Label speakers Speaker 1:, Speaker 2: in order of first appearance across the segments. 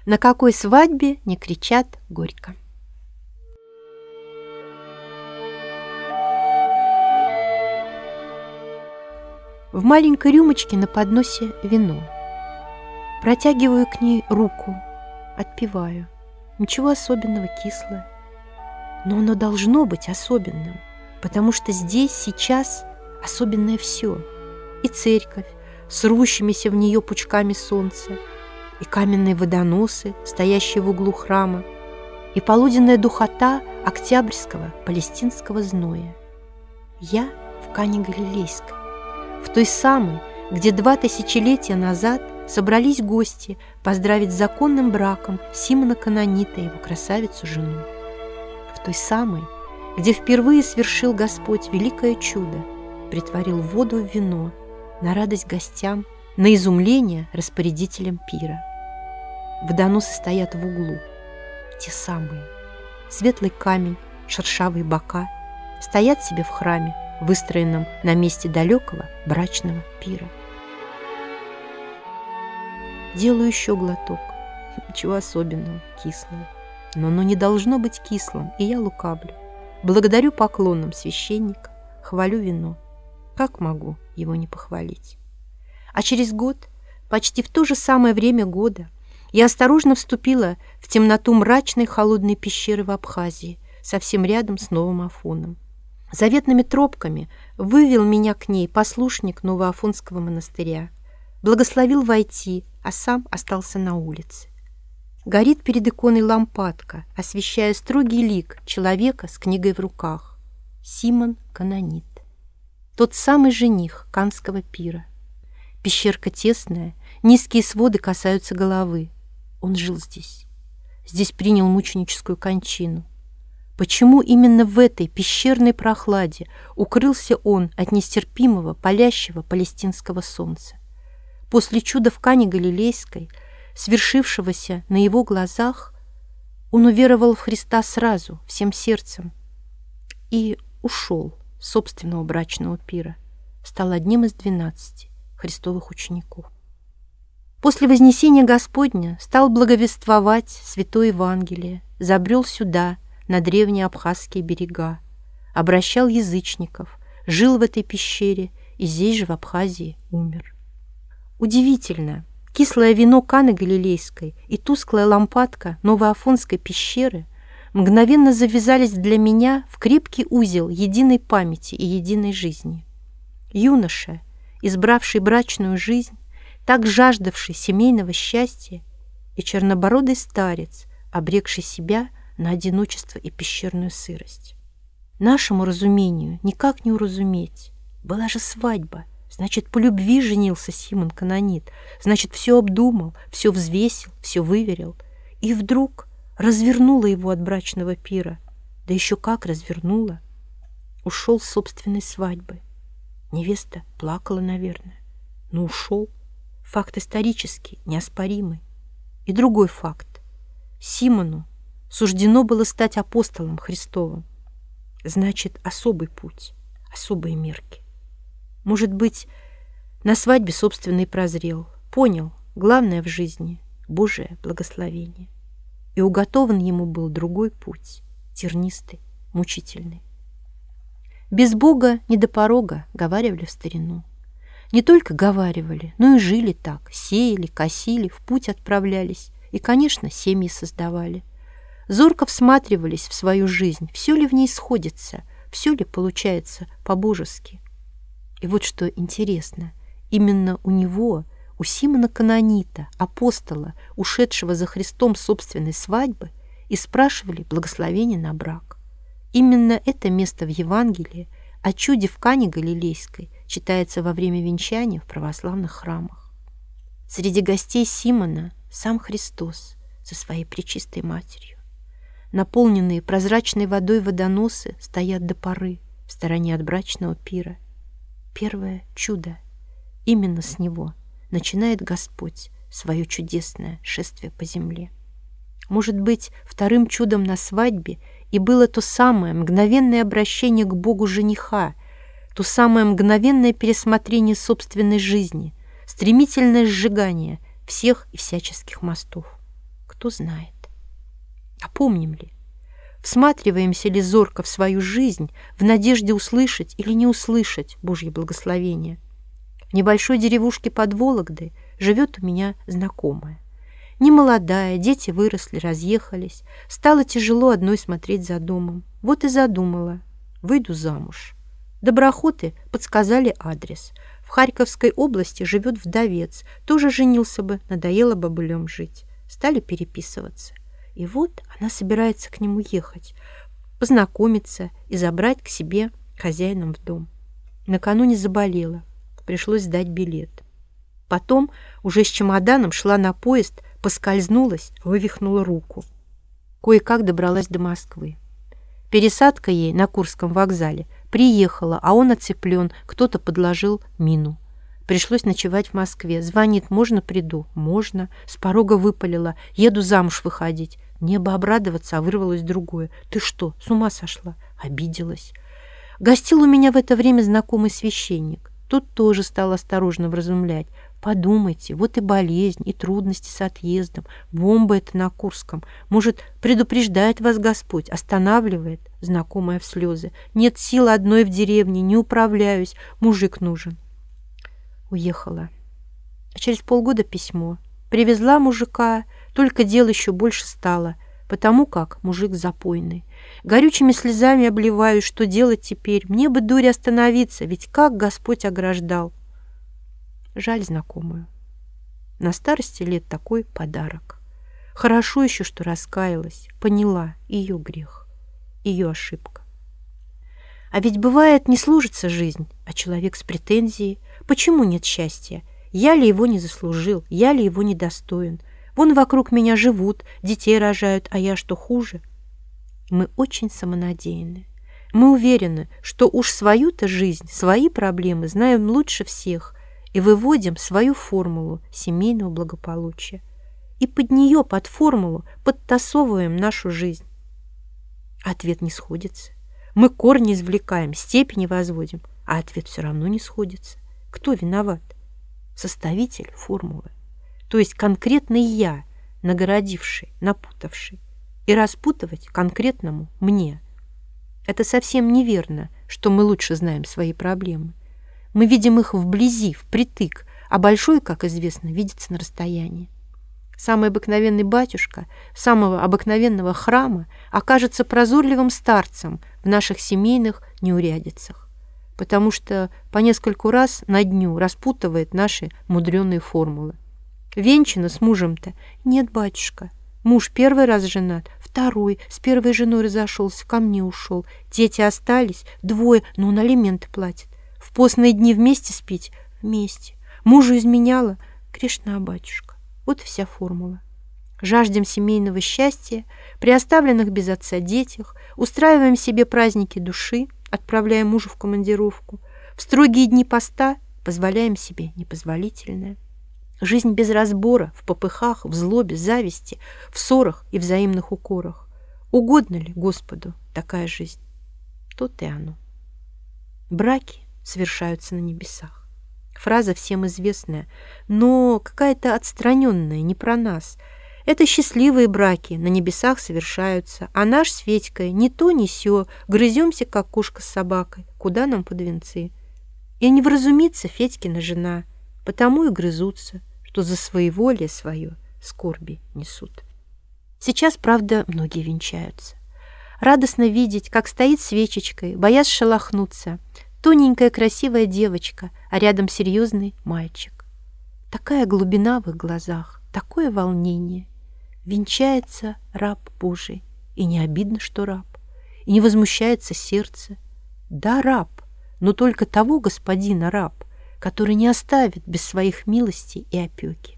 Speaker 1: На какой свадьбе не кричат горько. В маленькой рюмочке на подносе вино. Протягиваю к ней руку, отпиваю. Ничего особенного, кислое. Но оно должно быть особенным, потому что здесь, сейчас особенное все. И церковь с рвущимися в нее пучками солнца, и каменные водоносы, стоящие в углу храма, и полуденная духота октябрьского палестинского зноя. Я в Кане Галилейской, в той самой, где 2 тысячелетия назад собрались гости поздравить с законным браком Симона Канонита и его красавицу-жену. В той самой, где впервые свершил Господь великое чудо, притворил воду в вино на радость гостям, на изумление распорядителям пира. Водоносы стоят в углу, те самые. Светлый камень, шершавые бока стоят себе в храме, выстроенном на месте далекого брачного пира. Делаю еще глоток. Ничего особенного, кислого. Но оно не должно быть кислым, и я лукавлю. Благодарю поклоном священника, хвалю вино. Как могу его не похвалить? А через год, почти в то же самое время года, я осторожно вступила в темноту мрачной холодной пещеры в Абхазии, совсем рядом с Новым Афоном. Заветными тропками вывел меня к ней послушник Новоафонского монастыря, благословил войти, а сам остался на улице. Горит перед иконой лампадка, освещая строгий лик человека с книгой в руках. Симон Канонит. Тот самый жених канского пира. Пещерка тесная, низкие своды касаются головы. Он жил здесь. Здесь принял мученическую кончину. Почему именно в этой пещерной прохладе укрылся он от нестерпимого, палящего палестинского солнца? После чуда в Кане Галилейской, свершившегося на его глазах, он уверовал в Христа сразу, всем сердцем, и ушел с собственного брачного пира, стал одним из 12 Христовых учеников. После Вознесения Господня стал благовествовать Святое Евангелие, забрел сюда, на древние абхазские берега, обращал язычников, жил в этой пещере и здесь же, в Абхазии, умер. Удивительно, кислое вино Каны Галилейской и тусклая лампадка Новоафонской пещеры мгновенно завязались для меня в крепкий узел единой памяти и единой жизни. Юноша, избравший брачную жизнь, так жаждавший семейного счастья, и чернобородый старец, обрекший себя на одиночество и пещерную сырость. Нашему разумению никак не уразуметь. Была же свадьба, значит, по любви женился Симон Канонит, значит, все обдумал, все взвесил, все выверил. И вдруг развернула его от брачного пира. Да еще как развернула. Ушел с собственной свадьбы. Невеста плакала, наверное. Но ушел. Факт исторический, неоспоримый. И другой факт. Симону суждено было стать апостолом Христовым. Значит, особый путь, особые мерки. Может быть, на свадьбе собственно и прозрел, понял, главное в жизни — Божие благословение. И уготован ему был другой путь, тернистый, мучительный. Без Бога не до порога, говаривали в старину. Не только говаривали, но и жили так, сеяли, косили, в путь отправлялись и, конечно, семьи создавали. Зорко всматривались в свою жизнь, все ли в ней сходится, все ли получается по-божески. И вот что интересно, именно у него, у Симона Канонита, апостола, ушедшего за Христом собственной свадьбы, и спрашивали благословение на брак. Именно это место в Евангелии о чуде в Кане Галилейской читается во время венчания в православных храмах. Среди гостей Симона сам Христос со своей пречистой матерью. Наполненные прозрачной водой водоносы стоят до поры в стороне от брачного пира. Первое чудо. Именно с него начинает Господь свое чудесное шествие по земле. Может быть, вторым чудом на свадьбе и было то самое мгновенное обращение к Богу жениха, то самое мгновенное пересмотрение собственной жизни, стремительное сжигание всех и всяческих мостов. Кто знает. А помним ли? Всматриваемся ли зорко в свою жизнь в надежде услышать или не услышать Божье благословение? В небольшой деревушке под Вологдой живет у меня знакомая. Немолодая, дети выросли, разъехались. Стало тяжело одной смотреть за домом. Вот и задумала. Выйду замуж. Доброхоты подсказали адрес. В Харьковской области живет вдовец. Тоже женился бы, надоело бабулем жить. Стали переписываться. И вот она собирается к нему ехать, познакомиться и забрать к себе хозяином в дом. Накануне заболела. Пришлось сдать билет. Потом уже с чемоданом шла на поезд, поскользнулась, вывихнула руку. Кое-как добралась до Москвы. Пересадка ей на Курском вокзале. Приехала, а он оцеплен, кто-то подложил мину. Пришлось ночевать в Москве. Звонит: можно приду? Можно. С порога выпалила: еду замуж выходить. Небо обрадоваться, а вырвалось другое. Ты что, с ума сошла? Обиделась. Гостил у меня в это время знакомый священник. Тот тоже стал осторожно вразумлять. Подумайте, вот и болезнь, и трудности с отъездом. Бомба это на Курском. Может, предупреждает вас Господь, останавливает. Знакомая в слезы. Нет сил одной в деревне, не управляюсь. Мужик нужен. Уехала. А через полгода письмо. Привезла мужика, только дел еще больше стало, потому как мужик запойный. Горючими слезами обливаюсь, что делать теперь? Мне бы, дуре, остановиться, ведь как Господь ограждал. Жаль знакомую. На старости лет такой подарок. Хорошо еще, что раскаялась, поняла ее грех, ее ошибка. А ведь бывает, не сложится жизнь, а человек с претензией. Почему нет счастья? Я ли его не заслужил? Я ли его не достоин? Вон вокруг меня живут, детей рожают, а я что, хуже? Мы очень самонадеянны. Мы уверены, что уж свою-то жизнь, свои проблемы знаем лучше всех и выводим свою формулу семейного благополучия. И под нее, под формулу, подтасовываем нашу жизнь. Ответ не сходится. Мы корни извлекаем, степени возводим, а ответ все равно не сходится. Кто виноват? Составитель формулы. То есть конкретный я, нагородивший, напутавший. И распутывать конкретному мне. Это совсем неверно, что мы лучше знаем свои проблемы. Мы видим их вблизи, впритык, а большой, как известно, видится на расстоянии. Самый обыкновенный батюшка самого обыкновенного храма окажется прозорливым старцем в наших семейных неурядицах, потому что по нескольку раз на дню распутывает наши мудреные формулы. Венчана с мужем-то? Нет, батюшка. Муж первый раз женат, второй, с первой женой разошелся, ко мне ушел. Дети остались, 2, но он алименты платит. В постные дни вместе спить? Вместе. Мужу изменяла? Грешна, батюшка. Вот и вся формула. Жаждем семейного счастья, при оставленных без отца детях, устраиваем себе праздники души, отправляя мужа в командировку. В строгие дни поста позволяем себе непозволительное. Жизнь без разбора, в попыхах, в злобе, зависти, в ссорах и взаимных укорах. Угодно ли Господу такая жизнь? То-то и оно. Браки совершаются на небесах. Фраза всем известная, но какая-то отстраненная, не про нас. Это счастливые браки на небесах совершаются, а наш с Федькой ни то ни сё, грыземся, как кошка с собакой. Куда нам под венцы? И не вразумится Федькина жена, потому и грызутся, что за своеволие свое скорби несут. Сейчас, правда, многие венчаются. Радостно видеть, как стоит свечечкой, боясь шелохнуться, тоненькая красивая девочка, а рядом серьезный мальчик. Такая глубина в их глазах, такое волнение. Венчается раб Божий, и не обидно, что раб, и не возмущается сердце. Да, раб, но только того господина раб, который не оставит без своих милостей и опеки.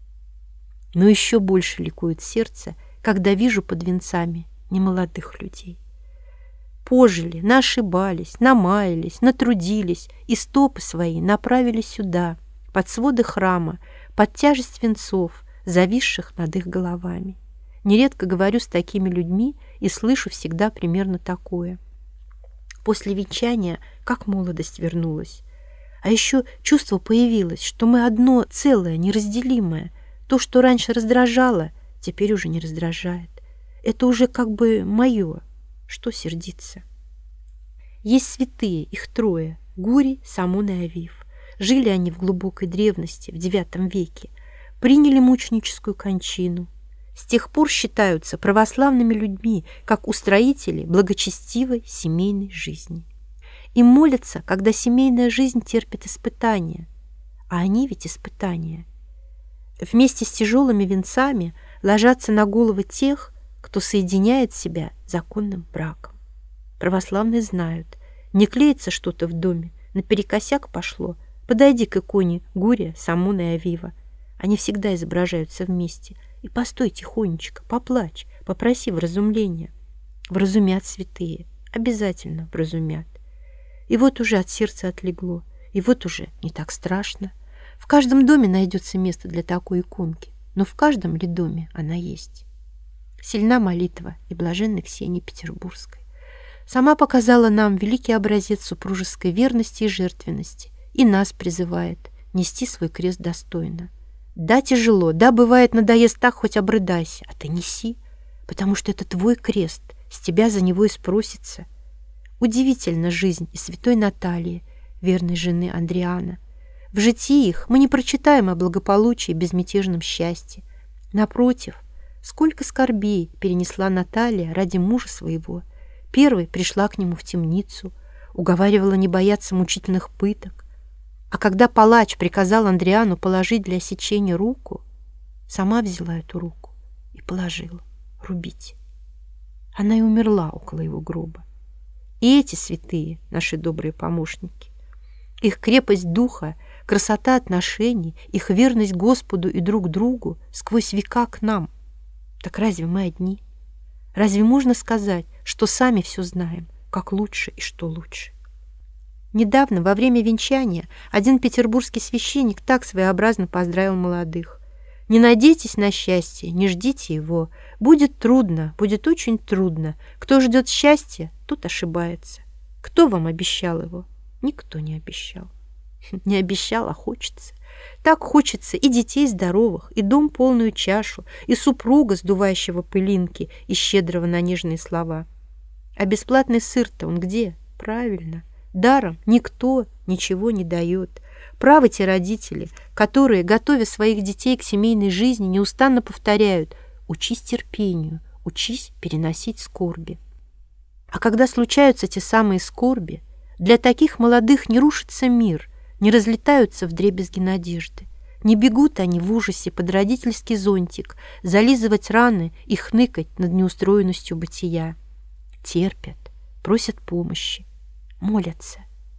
Speaker 1: Но еще больше ликует сердце, когда вижу под венцами немолодых людей. Пожили, наошибались, намаялись, натрудились, и стопы свои направили сюда, под своды храма, под тяжесть венцов, зависших над их головами. Нередко говорю с такими людьми и слышу всегда примерно такое. После венчания как молодость вернулась. А еще чувство появилось, что мы одно целое, неразделимое. То, что раньше раздражало, теперь уже не раздражает. Это уже как бы мое. Что сердиться? Есть святые, их трое: Гурий, Самун и Авив. Жили они в глубокой древности, в IX веке, приняли мученическую кончину. С тех пор считаются православными людьми, как устроители благочестивой семейной жизни. Им молятся, когда семейная жизнь терпит испытания. А они ведь испытания. Вместе с тяжелыми венцами ложатся на головы тех, кто соединяет себя законным браком. Православные знают, не клеится что-то в доме, наперекосяк пошло, подойди к иконе Гурия, Самуна и Авива. Они всегда изображаются вместе. И постой тихонечко, поплачь, попроси вразумления. Вразумят святые, обязательно вразумят. И вот уже от сердца отлегло, и вот уже не так страшно. В каждом доме найдется место для такой иконки, но в каждом ли доме она есть? Сильна молитва и блаженной Ксении Петербургской. Сама показала нам великий образец супружеской верности и жертвенности, и нас призывает нести свой крест достойно. Да, тяжело, да, бывает, надоест так, хоть обрыдайся, а ты неси, потому что это твой крест, с тебя за него и спросится. Удивительна жизнь и святой Натальи, верной жены Андриана. В житии их мы не прочитаем о благополучии и безмятежном счастье. Напротив, сколько скорбей перенесла Наталья ради мужа своего. Первой пришла к нему в темницу, уговаривала не бояться мучительных пыток. А когда палач приказал Андриану положить для сечения руку, сама взяла эту руку и положила рубить. Она и умерла около его гроба. И эти святые, наши добрые помощники, их крепость духа, красота отношений, их верность Господу и друг другу сквозь века к нам. Так разве мы одни? Разве можно сказать, что сами все знаем, как лучше и что лучше? Недавно, во время венчания, один петербургский священник так своеобразно поздравил молодых. «Не надейтесь на счастье, не ждите его. Будет трудно, будет очень трудно. Кто ждет счастья, тот ошибается. Кто вам обещал его? Никто не обещал. Не обещал, а хочется. Так хочется и детей здоровых, и дом полную чашу, и супруга, сдувающего пылинки и щедрого на нежные слова. А бесплатный сыр-то он где? Правильно. Даром никто ничего не дает. Правы те родители, которые, готовя своих детей к семейной жизни, неустанно повторяют: «Учись терпению, учись переносить скорби». А когда случаются те самые скорби, для таких молодых не рушится мир, не разлетаются вдребезги надежды. Не бегут они в ужасе под родительский зонтик, зализывать раны и хныкать над неустроенностью бытия. Терпят, просят помощи, молятся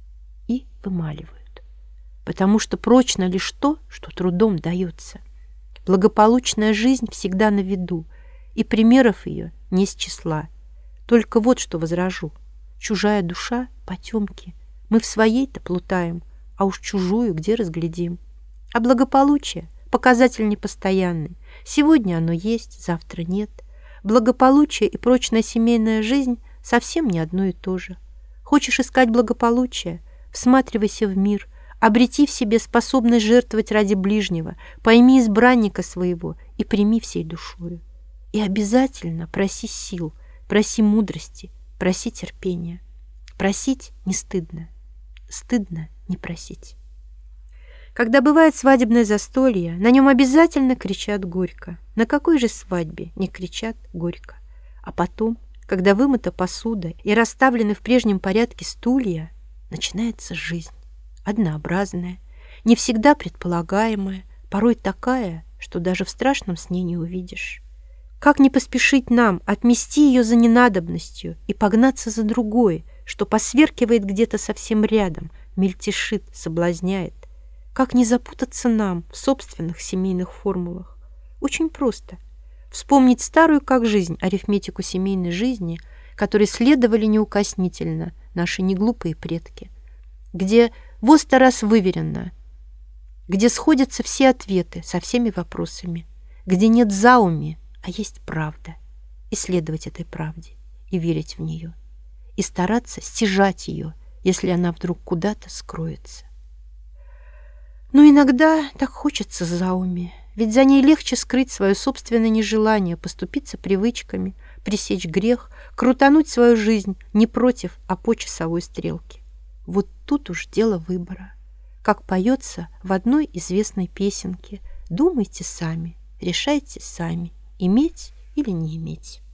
Speaker 1: и вымаливают. Потому что прочно лишь то, что трудом дается. Благополучная жизнь всегда на виду, и примеров ее не с числа. Только вот что возражу. Чужая душа — потемки. Мы в своей-то плутаем, а уж чужую где разглядим. А благополучие — показатель непостоянный. Сегодня оно есть, завтра нет. Благополучие и прочная семейная жизнь совсем не одно и то же. Хочешь искать благополучие? Всматривайся в мир, обрети в себе способность жертвовать ради ближнего, пойми избранника своего и прими всей душою. И обязательно проси сил, проси мудрости, проси терпения. Просить не стыдно, стыдно не просить. Когда бывает свадебное застолье, на нем обязательно кричат горько. На какой же свадьбе не кричат горько? А потом, когда вымыта посуда и расставлены в прежнем порядке стулья, начинается жизнь, однообразная, не всегда предполагаемая, порой такая, что даже в страшном сне не увидишь. Как не поспешить нам отмести ее за ненадобностью и погнаться за другой, что посверкивает где-то совсем рядом, мельтешит, соблазняет? Как не запутаться нам в собственных семейных формулах? Очень просто. Вспомнить старую как жизнь арифметику семейной жизни, которой следовали неукоснительно наши неглупые предки, где во 100 раз выверено, где сходятся все ответы со всеми вопросами, где нет зауми, а есть правда, и следовать этой правде, и верить в нее, и стараться стяжать ее, если она вдруг куда-то скроется. Но иногда так хочется зауми, Ведь за ней легче скрыть свое собственное нежелание, поступиться привычками, пресечь грех, крутануть свою жизнь не против, а по часовой стрелке. Вот тут уж дело выбора. Как поется в одной известной песенке: «Думайте сами, решайте сами, иметь или не иметь».